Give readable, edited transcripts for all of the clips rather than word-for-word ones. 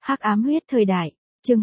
Hắc ám huyết thời đại, chương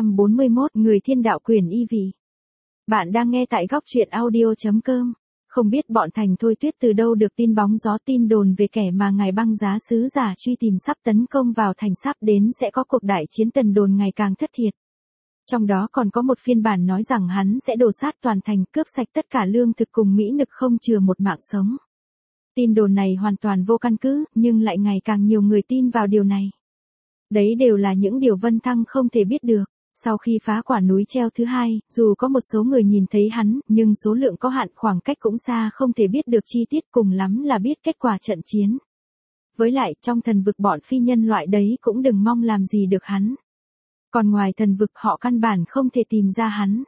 241, người thiên đạo quyền y vị. Bạn đang nghe tại góc truyện audio.com. Không biết bọn Thành Thôi Tuyết từ đâu được tin bóng gió tin đồn về kẻ mà ngài băng giá sứ giả truy tìm sắp tấn công vào thành sắp đến sẽ có cuộc đại chiến tần đồn ngày càng thất thiệt. Trong đó còn có một phiên bản nói rằng hắn sẽ đổ sát toàn thành cướp sạch tất cả lương thực cùng mỹ nực không chừa một mạng sống. Tin đồn này hoàn toàn vô căn cứ, nhưng lại ngày càng nhiều người tin vào điều này. Đấy đều là những điều Vân Thăng không thể biết được. Sau khi phá quả núi treo thứ hai, dù có một số người nhìn thấy hắn, nhưng số lượng có hạn, khoảng cách cũng xa, không thể biết được chi tiết, cùng lắm là biết kết quả trận chiến. Với lại, trong thần vực bọn phi nhân loại đấy cũng đừng mong làm gì được hắn. Còn ngoài thần vực họ căn bản không thể tìm ra hắn.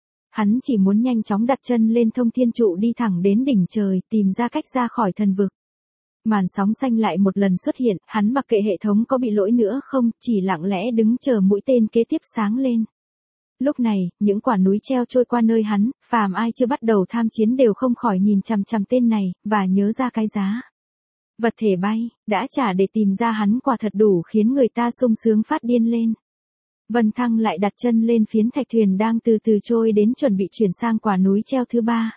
Hắn chỉ muốn nhanh chóng đặt chân lên thông thiên trụ đi thẳng đến đỉnh trời, tìm ra cách ra khỏi thần vực. Màn sóng xanh lại một lần xuất hiện, hắn mặc kệ hệ thống có bị lỗi nữa không, chỉ lặng lẽ đứng chờ mũi tên kế tiếp sáng lên. Lúc này, những quả núi treo trôi qua nơi hắn, phàm ai chưa bắt đầu tham chiến đều không khỏi nhìn chằm chằm tên này, và nhớ ra cái giá. Vật thể bay, đã trả để tìm ra hắn quả thật đủ khiến người ta sung sướng phát điên lên. Vân Thăng lại đặt chân lên phiến thạch thuyền đang từ từ trôi đến chuẩn bị chuyển sang quả núi treo thứ ba.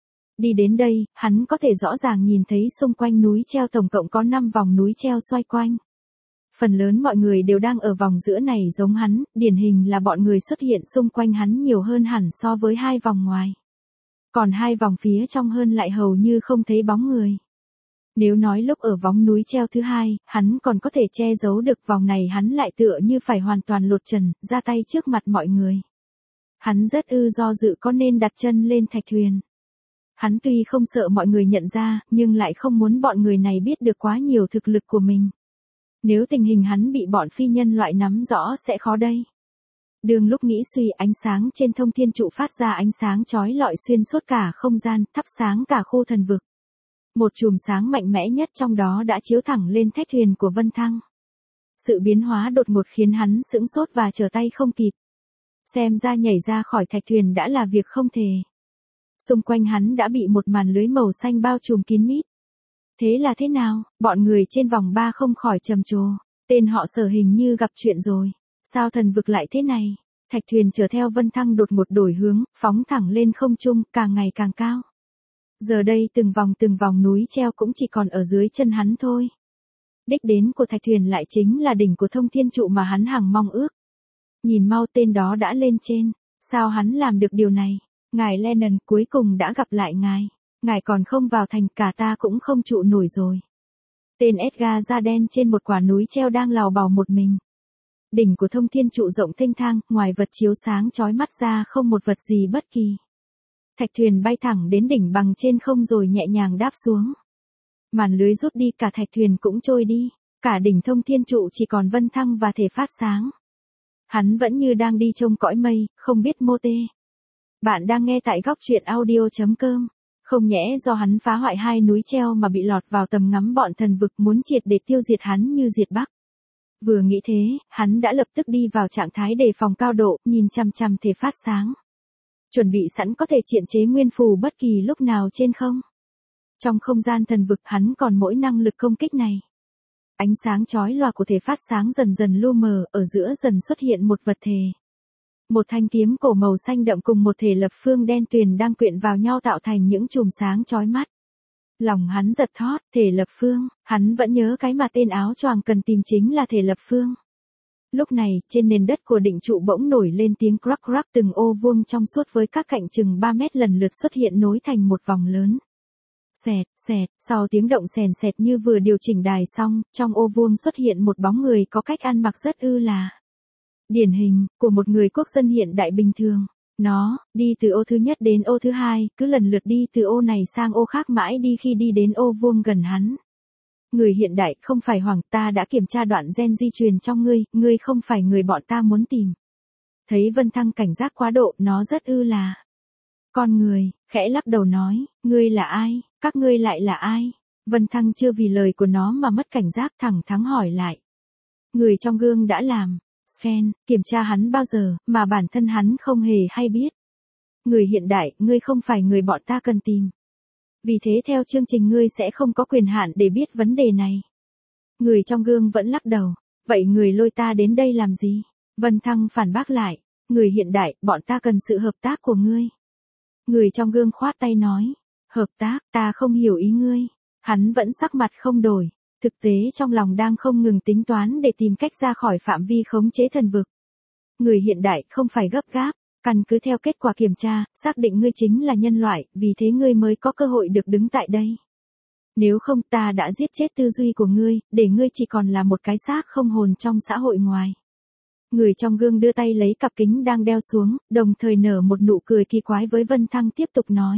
Đi đến đây, hắn có thể rõ ràng nhìn thấy xung quanh núi treo tổng cộng có 5 vòng núi treo xoay quanh. Phần lớn mọi người đều đang ở vòng giữa này giống hắn, điển hình là bọn người xuất hiện xung quanh hắn nhiều hơn hẳn so với 2 vòng ngoài. Còn 2 vòng phía trong hơn lại hầu như không thấy bóng người. Nếu nói lúc ở vòng núi treo thứ hai, hắn còn có thể che giấu được, vòng này hắn lại tựa như phải hoàn toàn lột trần, ra tay trước mặt mọi người. Hắn rất do dự có nên đặt chân lên thạch thuyền. Hắn tuy không sợ mọi người nhận ra, nhưng lại không muốn bọn người này biết được quá nhiều thực lực của mình. Nếu tình hình hắn bị bọn phi nhân loại nắm rõ sẽ khó đây. Đường lúc nghĩ suy, ánh sáng trên thông thiên trụ phát ra ánh sáng chói lọi xuyên suốt cả không gian, thắp sáng cả khu thần vực. Một chùm sáng mạnh mẽ nhất trong đó đã chiếu thẳng lên thạch thuyền của Vân Thăng. Sự biến hóa đột ngột khiến hắn sững sốt và trở tay không kịp. Xem ra nhảy ra khỏi thạch thuyền đã là việc không thể. Xung quanh hắn đã bị một màn lưới màu xanh bao trùm kín mít. Thế là thế nào? Bọn người trên vòng 3 không khỏi trầm trồ. Tên họ Sở hình như gặp chuyện rồi. Sao thần vực lại thế này? Thạch thuyền chở theo Vân Thăng đột ngột đổi hướng, phóng thẳng lên không trung, càng ngày càng cao. Giờ đây từng vòng núi treo cũng chỉ còn ở dưới chân hắn thôi. Đích đến của thạch thuyền lại chính là đỉnh của thông thiên trụ mà hắn hằng mong ước. Nhìn mau, tên đó đã lên trên. Sao hắn làm được điều này? Ngài Lennon, cuối cùng đã gặp lại ngài. Ngài còn không vào thành, cả ta cũng không trụ nổi rồi. Tên Edgar da đen trên một quả núi treo đang lào bào một mình. Đỉnh của thông thiên trụ rộng thênh thang, ngoài vật chiếu sáng chói mắt ra không một vật gì bất kỳ. Thạch thuyền bay thẳng đến đỉnh bằng trên không rồi nhẹ nhàng đáp xuống. Màn lưới rút đi, cả thạch thuyền cũng trôi đi. Cả đỉnh thông thiên trụ chỉ còn Vân Thăng và thể phát sáng. Hắn vẫn như đang đi trong cõi mây, không biết mô tê. Bạn đang nghe tại góc truyện audio.com. Không nhẽ do hắn phá hoại 2 núi treo mà bị lọt vào tầm ngắm bọn thần vực, muốn triệt để tiêu diệt hắn như diệt Bắc. Vừa nghĩ thế, hắn đã lập tức đi vào trạng thái đề phòng cao độ, nhìn chằm chằm thể phát sáng. Chuẩn bị sẵn có thể triện chế nguyên phù bất kỳ lúc nào trên không. Trong không gian thần vực hắn còn mỗi năng lực công kích này. Ánh sáng chói lòa của thể phát sáng dần dần lu mờ, ở giữa dần xuất hiện một vật thể. Một thanh kiếm cổ màu xanh đậm cùng một thể lập phương đen tuyền đang quyện vào nhau tạo thành những chùm sáng chói mắt. Lòng hắn giật thót, thể lập phương, hắn vẫn nhớ cái mà tên áo choàng cần tìm chính là thể lập phương. Lúc này, trên nền đất của đỉnh trụ bỗng nổi lên tiếng crack crack, từng ô vuông trong suốt với các cạnh chừng 3 mét lần lượt xuất hiện nối thành một vòng lớn. Xẹt, xẹt, sau tiếng động sèn sẹt như vừa điều chỉnh đài xong, trong ô vuông xuất hiện một bóng người có cách ăn mặc rất là điển hình, của một người quốc dân hiện đại bình thường. Nó, đi từ ô thứ nhất đến ô thứ hai, cứ lần lượt đi từ ô này sang ô khác mãi đi khi đi đến ô vuông gần hắn. Người hiện đại, không phải Hoàng, ta đã kiểm tra đoạn gen di truyền trong ngươi không phải người bọn ta muốn tìm. Thấy Vân Thăng cảnh giác quá độ, nó rất là con người, khẽ lắc đầu nói, ngươi là ai, các ngươi lại là ai? Vân Thăng chưa vì lời của nó mà mất cảnh giác, thẳng thắn hỏi lại. Người trong gương đã làm scan, kiểm tra hắn bao giờ, mà bản thân hắn không hề hay biết. Người hiện đại, ngươi không phải người bọn ta cần tìm. Vì thế theo chương trình ngươi sẽ không có quyền hạn để biết vấn đề này. Người trong gương vẫn lắc đầu. Vậy người lôi ta đến đây làm gì? Vân Thăng phản bác lại. Người hiện đại, bọn ta cần sự hợp tác của ngươi. Người trong gương khoát tay nói. Hợp tác, ta không hiểu ý ngươi. Hắn vẫn sắc mặt không đổi. Thực tế trong lòng đang không ngừng tính toán để tìm cách ra khỏi phạm vi khống chế thần vực. Người hiện đại không phải gấp gáp, căn cứ theo kết quả kiểm tra, xác định ngươi chính là nhân loại, vì thế ngươi mới có cơ hội được đứng tại đây. Nếu không ta đã giết chết tư duy của ngươi, để ngươi chỉ còn là một cái xác không hồn trong xã hội ngoài. Người trong gương đưa tay lấy cặp kính đang đeo xuống, đồng thời nở một nụ cười kỳ quái với Vân Thăng tiếp tục nói.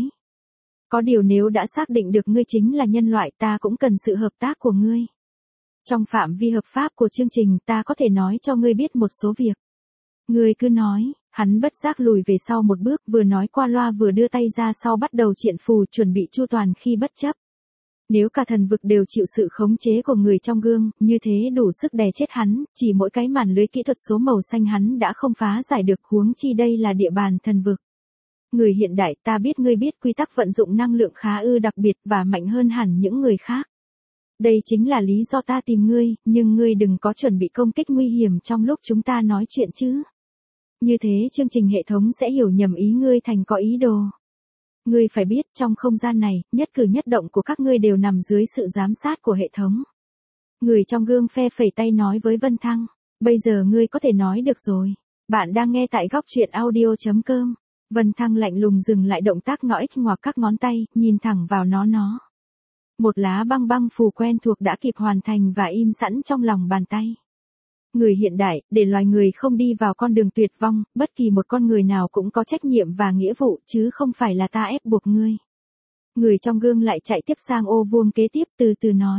Có điều nếu đã xác định được ngươi chính là nhân loại ta cũng cần sự hợp tác của ngươi. Trong phạm vi hợp pháp của chương trình ta có thể nói cho ngươi biết một số việc. Ngươi cứ nói, hắn bất giác lùi về sau một bước vừa nói qua loa vừa đưa tay ra sau bắt đầu triện phù chuẩn bị chu toàn khi bất chấp. Nếu cả thần vực đều chịu sự khống chế của người trong gương, như thế đủ sức đè chết hắn, chỉ mỗi cái màn lưới kỹ thuật số màu xanh hắn đã không phá giải được huống chi đây là địa bàn thần vực. Người hiện đại ta biết ngươi biết quy tắc vận dụng năng lượng khá đặc biệt và mạnh hơn hẳn những người khác. Đây chính là lý do ta tìm ngươi, nhưng ngươi đừng có chuẩn bị công kích nguy hiểm trong lúc chúng ta nói chuyện chứ. Như thế chương trình hệ thống sẽ hiểu nhầm ý ngươi thành có ý đồ. Ngươi phải biết trong không gian này, nhất cử nhất động của các ngươi đều nằm dưới sự giám sát của hệ thống. Người trong gương phe phẩy tay nói với Vân Thăng, bây giờ ngươi có thể nói được rồi. Bạn đang nghe tại góc truyện audio.com. Vân Thăng lạnh lùng dừng lại động tác ngõ ích ngoạc các ngón tay, nhìn thẳng vào nó. Một lá băng băng phù quen thuộc đã kịp hoàn thành và im sẵn trong lòng bàn tay. Người hiện đại, để loài người không đi vào con đường tuyệt vong, bất kỳ một con người nào cũng có trách nhiệm và nghĩa vụ chứ không phải là ta ép buộc ngươi. Người trong gương lại chạy tiếp sang ô vuông kế tiếp từ từ nói.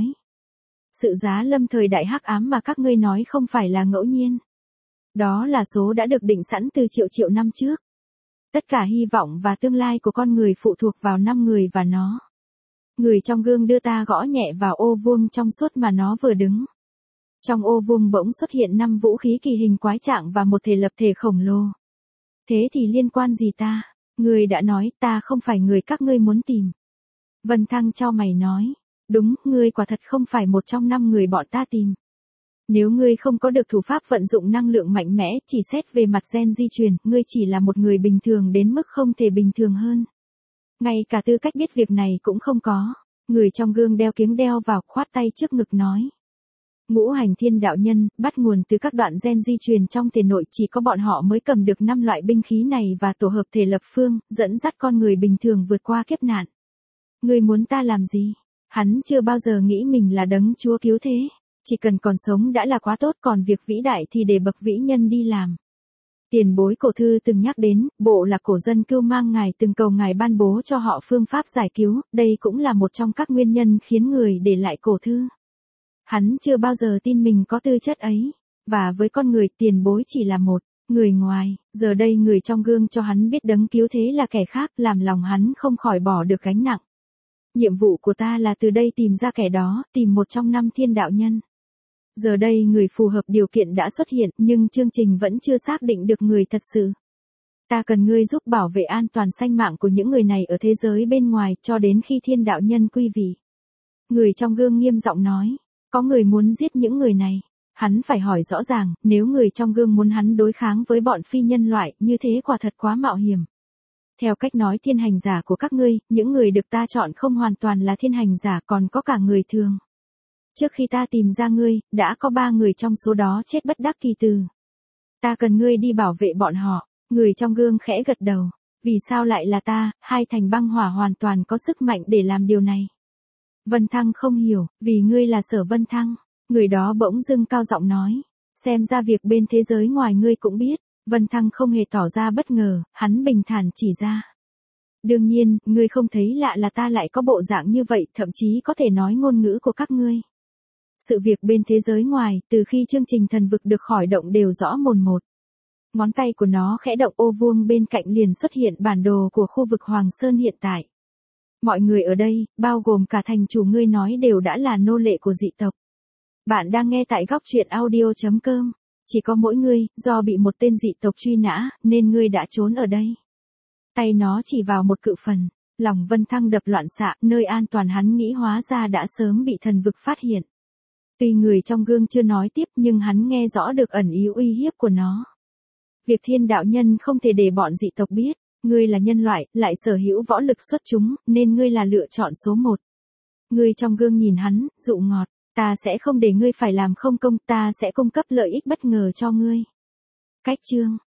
Sự giá lâm thời đại hắc ám mà các ngươi nói không phải là ngẫu nhiên. Đó là số đã được định sẵn từ triệu năm trước. Tất cả hy vọng và tương lai của con người phụ thuộc vào 5 người và nó. Người trong gương đưa ta gõ nhẹ vào ô vuông trong suốt mà nó vừa đứng. Trong ô vuông bỗng xuất hiện 5 vũ khí kỳ hình quái trạng và một thể lập thể khổng lồ. Thế thì liên quan gì ta? Người đã nói ta không phải người các ngươi muốn tìm. Vân Thăng chau mày nói. Đúng, ngươi quả thật không phải một trong 5 người bọn ta tìm. Nếu ngươi không có được thủ pháp vận dụng năng lượng mạnh mẽ, chỉ xét về mặt gen di truyền, ngươi chỉ là một người bình thường đến mức không thể bình thường hơn. Ngay cả tư cách biết việc này cũng không có. Người trong gương đeo kiếng đeo vào khoát tay trước ngực nói. Ngũ hành thiên đạo nhân, bắt nguồn từ các đoạn gen di truyền trong thể nội chỉ có bọn họ mới cầm được 5 loại binh khí này và tổ hợp thể lập phương, dẫn dắt con người bình thường vượt qua kiếp nạn. Ngươi muốn ta làm gì? Hắn chưa bao giờ nghĩ mình là đấng chúa cứu thế. Chỉ cần còn sống đã là quá tốt còn việc vĩ đại thì để bậc vĩ nhân đi làm. Tiền bối cổ thư từng nhắc đến, bộ lạc cổ dân cưu mang ngài từng cầu ngài ban bố cho họ phương pháp giải cứu, đây cũng là một trong các nguyên nhân khiến người để lại cổ thư. Hắn chưa bao giờ tin mình có tư chất ấy, và với con người tiền bối chỉ là một người ngoài, giờ đây người trong gương cho hắn biết đấng cứu thế là kẻ khác làm lòng hắn không khỏi bỏ được gánh nặng. Nhiệm vụ của ta là từ đây tìm ra kẻ đó, tìm một trong 5 thiên đạo nhân. Giờ đây người phù hợp điều kiện đã xuất hiện nhưng chương trình vẫn chưa xác định được người thật sự. Ta cần ngươi giúp bảo vệ an toàn sanh mạng của những người này ở thế giới bên ngoài cho đến khi thiên đạo nhân quy vị. Người trong gương nghiêm giọng nói, có người muốn giết những người này. Hắn phải hỏi rõ ràng, nếu người trong gương muốn hắn đối kháng với bọn phi nhân loại như thế quả thật quá mạo hiểm. Theo cách nói thiên hành giả của các ngươi, những người được ta chọn không hoàn toàn là thiên hành giả còn có cả người thường. Trước khi ta tìm ra ngươi, đã có 3 người trong số đó chết bất đắc kỳ tử. Ta cần ngươi đi bảo vệ bọn họ. Người trong gương khẽ gật đầu. Vì sao lại là ta, hai thành băng hỏa hoàn toàn có sức mạnh để làm điều này. Vân Thăng không hiểu, vì ngươi là Sở Vân Thăng. Người đó bỗng dưng cao giọng nói. Xem ra việc bên thế giới ngoài ngươi cũng biết. Vân Thăng không hề tỏ ra bất ngờ, hắn bình thản chỉ ra. Đương nhiên, ngươi không thấy lạ là ta lại có bộ dạng như vậy, thậm chí có thể nói ngôn ngữ của các ngươi. Sự việc bên thế giới ngoài, từ khi chương trình thần vực được khởi động đều rõ mồn một. Ngón tay của nó khẽ động ô vuông bên cạnh liền xuất hiện bản đồ của khu vực Hoàng Sơn hiện tại. Mọi người ở đây, bao gồm cả thành chủ ngươi nói đều đã là nô lệ của dị tộc. Bạn đang nghe tại góc truyện audio.com. Chỉ có mỗi ngươi, do bị một tên dị tộc truy nã, nên ngươi đã trốn ở đây. Tay nó chỉ vào một cự phần. Lòng Vân Thăng đập loạn xạ, nơi an toàn hắn nghĩ hóa ra đã sớm bị thần vực phát hiện. Tuy người trong gương chưa nói tiếp nhưng hắn nghe rõ được ẩn ý uy hiếp của nó. Việc Thiên đạo nhân không thể để bọn dị tộc biết, ngươi là nhân loại, lại sở hữu võ lực xuất chúng, nên ngươi là lựa chọn số một. Người trong gương nhìn hắn, dụ ngọt, ta sẽ không để ngươi phải làm không công, ta sẽ cung cấp lợi ích bất ngờ cho ngươi. Cách chương